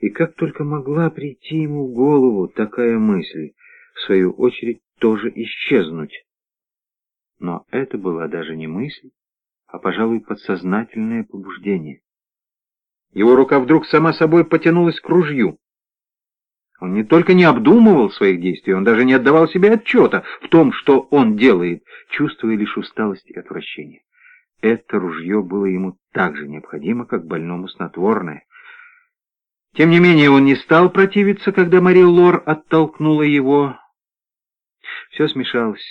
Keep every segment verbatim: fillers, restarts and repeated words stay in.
И как только могла прийти ему в голову такая мысль, в свою очередь тоже исчезнуть. Но это была даже не мысль, а, пожалуй, подсознательное побуждение. Его рука вдруг сама собой потянулась к ружью. Он не только не обдумывал своих действий, он даже не отдавал себе отчета в том, что он делает, чувствуя лишь усталость и отвращение. Это ружье было ему так же необходимо, как больному снотворное. Тем не менее, он не стал противиться, когда Мари Лор оттолкнула его. Все смешалось.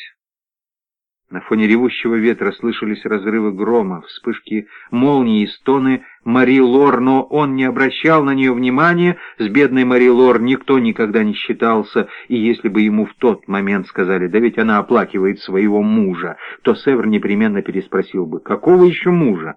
На фоне ревущего ветра слышались разрывы грома, вспышки молнии и стоны Мари Лор, но он не обращал на нее внимания. С бедной Мари Лор никто никогда не считался, и если бы ему в тот момент сказали: «Да ведь она оплакивает своего мужа», то Севр непременно переспросил бы: «Какого еще мужа?»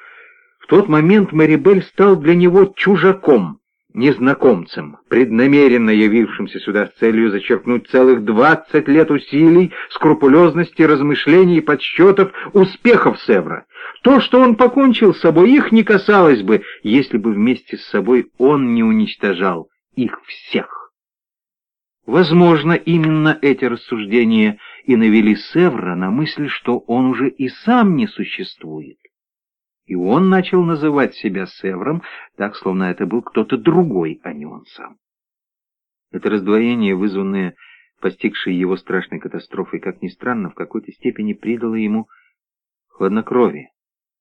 В тот момент Марибель стал для него чужаком, незнакомцем, преднамеренно явившимся сюда с целью зачеркнуть целых двадцать лет усилий, скрупулезности, размышлений и подсчетов успехов Севра. То, что он покончил с собой, их не касалось бы, если бы вместе с собой он не уничтожал их всех. Возможно, именно эти рассуждения и навели Севра на мысль, что он уже и сам не существует. И он начал называть себя Севром, так, словно это был кто-то другой, а не он сам. Это раздвоение, вызванное постигшей его страшной катастрофой, как ни странно, в какой-то степени придало ему хладнокровие.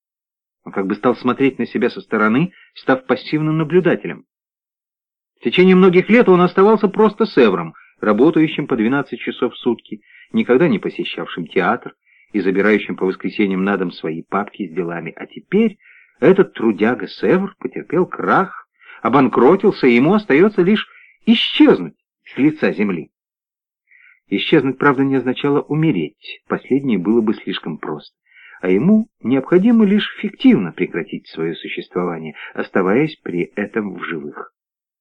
Он как бы стал смотреть на себя со стороны, став пассивным наблюдателем. В течение многих лет он оставался просто Севром, работающим по двенадцать часов в сутки, никогда не посещавшим театр и забирающим по воскресеньям на дом свои папки с делами. А теперь этот трудяга Севр потерпел крах, обанкротился, и ему остается лишь исчезнуть с лица земли. Исчезнуть, правда, не означало умереть, последнее было бы слишком просто, а ему необходимо лишь фиктивно прекратить свое существование, оставаясь при этом в живых.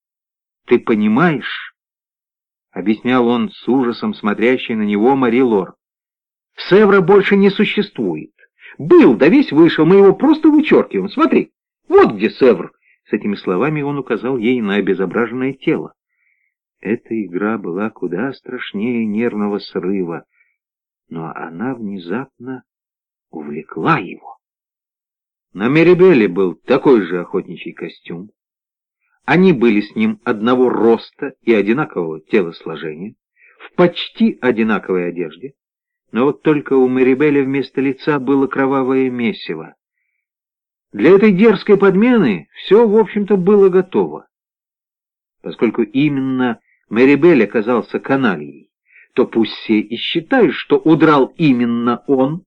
«Ты понимаешь?» — объяснял он с ужасом смотрящей на него Мари Лор. «Севра больше не существует. Был, да весь вышел, мы его просто вычеркиваем. Смотри, вот где Севр!» С этими словами он указал ей на обезображенное тело. Эта игра была куда страшнее нервного срыва, но она внезапно увлекла его. На Марибеле был такой же охотничий костюм. Они были с ним одного роста и одинакового телосложения, в почти одинаковой одежде. Но вот только у Марибеля вместо лица было кровавое месиво. Для этой дерзкой подмены все, в общем-то, было готово. Поскольку именно Марибель оказался канальей, то пусть все и считают, что удрал именно он.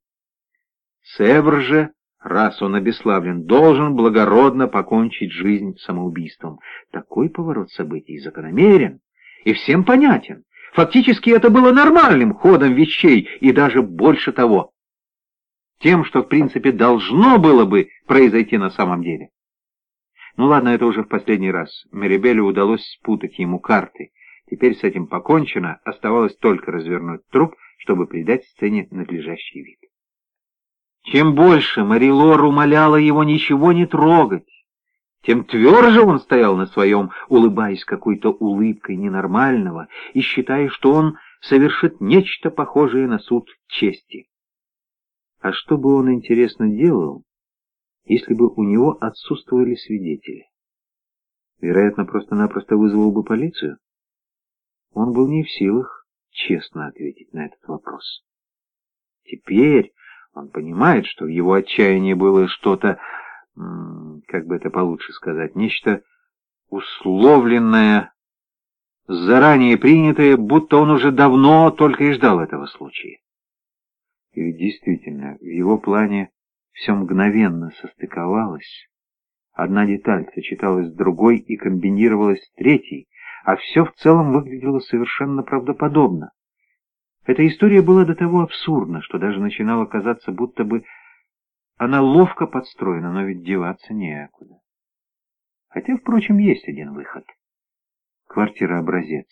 Севр же, раз он обесславлен, должен благородно покончить жизнь самоубийством. Такой поворот событий закономерен и всем понятен. Фактически это было нормальным ходом вещей, и даже больше того, тем, что в принципе должно было бы произойти на самом деле. Ну ладно, это уже в последний раз. Марибелю удалось спутать ему карты. Теперь с этим покончено, оставалось только развернуть труп, чтобы придать сцене надлежащий вид. Чем больше Мари Лор умоляла его ничего не трогать, тем тверже он стоял на своем, улыбаясь какой-то улыбкой ненормального и считая, что он совершит нечто похожее на суд чести. А что бы он, интересно, делал, если бы у него отсутствовали свидетели? Вероятно, просто-напросто вызвал бы полицию? Он был не в силах честно ответить на этот вопрос. Теперь он понимает, что в его отчаянии было что-то, как бы это получше сказать, нечто условленное, заранее принятое, будто он уже давно только и ждал этого случая. И ведь действительно, в его плане все мгновенно состыковалось. Одна деталь сочеталась с другой и комбинировалась с третьей, а все в целом выглядело совершенно правдоподобно. Эта история была до того абсурдна, что даже начинало казаться, будто бы она ловко подстроена, но ведь деваться некуда. Хотя, впрочем, есть один выход. Квартира-образец.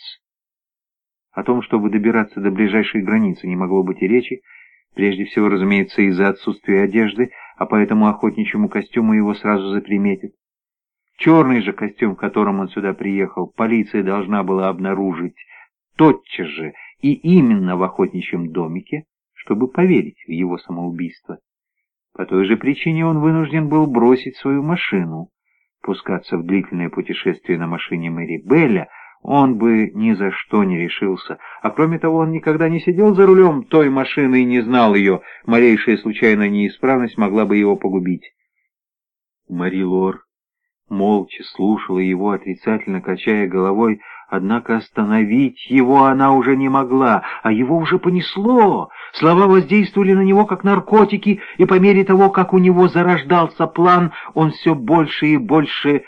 О том, чтобы добираться до ближайшей границы, не могло быть и речи, прежде всего, разумеется, из-за отсутствия одежды, а поэтому охотничьему костюму его сразу заприметят. Черный же костюм, в котором он сюда приехал, полиция должна была обнаружить тотчас же и именно в охотничьем домике, чтобы поверить в его самоубийство. По той же причине он вынужден был бросить свою машину. Пускаться в длительное путешествие на машине Мэри Белля он бы ни за что не решился, а кроме того он никогда не сидел за рулем той машины и не знал ее, малейшая случайная неисправность могла бы его погубить. Мари Лор молча слушала его, отрицательно качая головой, однако остановить его она уже не могла, а его уже понесло. Слова воздействовали на него как наркотики, и по мере того, как у него зарождался план, он все больше и больше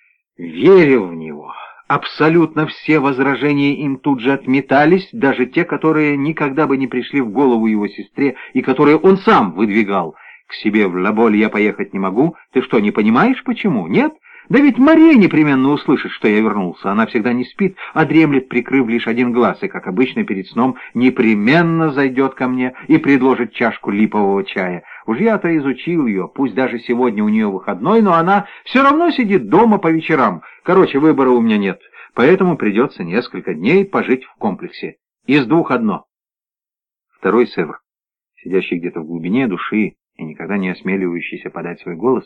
верил в него. Абсолютно все возражения им тут же отметались, даже те, которые никогда бы не пришли в голову его сестре и которые он сам выдвигал. К себе в Ла-Боль я поехать не могу. Ты что, не понимаешь, почему? Нет? Да ведь Мария непременно услышит, что я вернулся. Она всегда не спит, а дремлет, прикрыв лишь один глаз, и, как обычно, перед сном непременно зайдет ко мне и предложит чашку липового чая. Уж я-то изучил ее, пусть даже сегодня у нее выходной, но она все равно сидит дома по вечерам. Короче, выбора у меня нет, поэтому придется несколько дней пожить в комплексе. Из двух одно. Второй Севр, сидящий где-то в глубине души и никогда не осмеливающийся подать свой голос,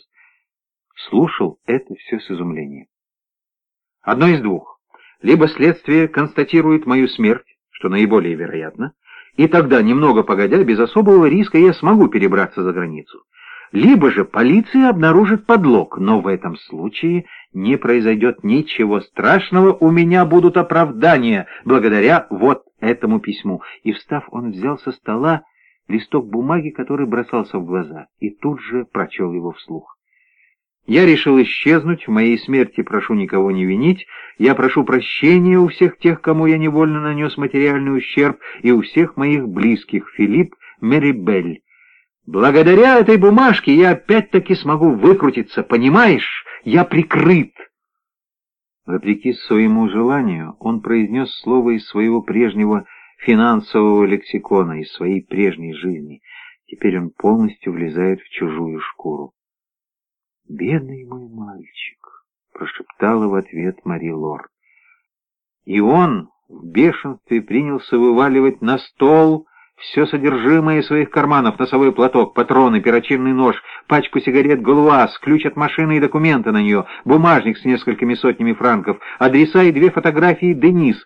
слушал это все с изумлением. Одно из двух. Либо следствие констатирует мою смерть, что наиболее вероятно, и тогда, немного погодя, без особого риска я смогу перебраться за границу. Либо же полиция обнаружит подлог, но в этом случае не произойдет ничего страшного, у меня будут оправдания благодаря вот этому письму. И, встав, он взял со стола листок бумаги, который бросался в глаза, и тут же прочел его вслух. Я решил исчезнуть, в моей смерти прошу никого не винить, я прошу прощения у всех тех, кому я невольно нанес материальный ущерб, и у всех моих близких, Филипп, Мэри Белль. Благодаря этой бумажке я опять-таки смогу выкрутиться, понимаешь? Я прикрыт. Вопреки своему желанию, он произнес слово из своего прежнего финансового лексикона, из своей прежней жизни. Теперь он полностью влезает в чужую шкуру. «Бедный мой мальчик», — прошептала в ответ Мари Лор. И он в бешенстве принялся вываливать на стол все содержимое своих карманов: носовой платок, патроны, перочинный нож, пачку сигарет «Галуаз», ключ от машины и документы на нее, бумажник с несколькими сотнями франков, адреса и две фотографии Денис.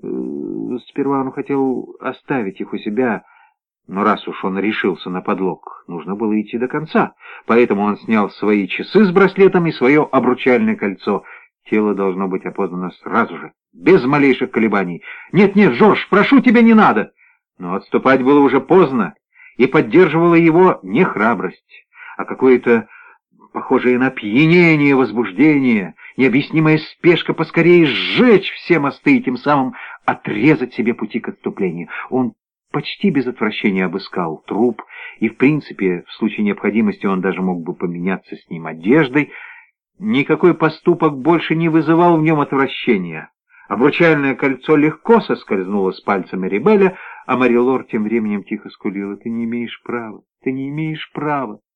Сперва он хотел оставить их у себя, но раз уж он решился на подлог, нужно было идти до конца. Поэтому он снял свои часы с браслетом и свое обручальное кольцо. Тело должно быть опознано сразу же, без малейших колебаний. «Нет-нет, Жорж, прошу тебя, не надо!» Но отступать было уже поздно, и поддерживала его не храбрость, а какое-то похожее на опьянение, возбуждение, необъяснимая спешка поскорее сжечь все мосты и тем самым отрезать себе пути к отступлению. Он почти без отвращения обыскал труп, и, в принципе, в случае необходимости он даже мог бы поменяться с ним одеждой. Никакой поступок больше не вызывал в нем отвращения. Обручальное кольцо легко соскользнуло с пальца Мэри Белля, а Мари Лор тем временем тихо скулила: «Ты не имеешь права, ты не имеешь права».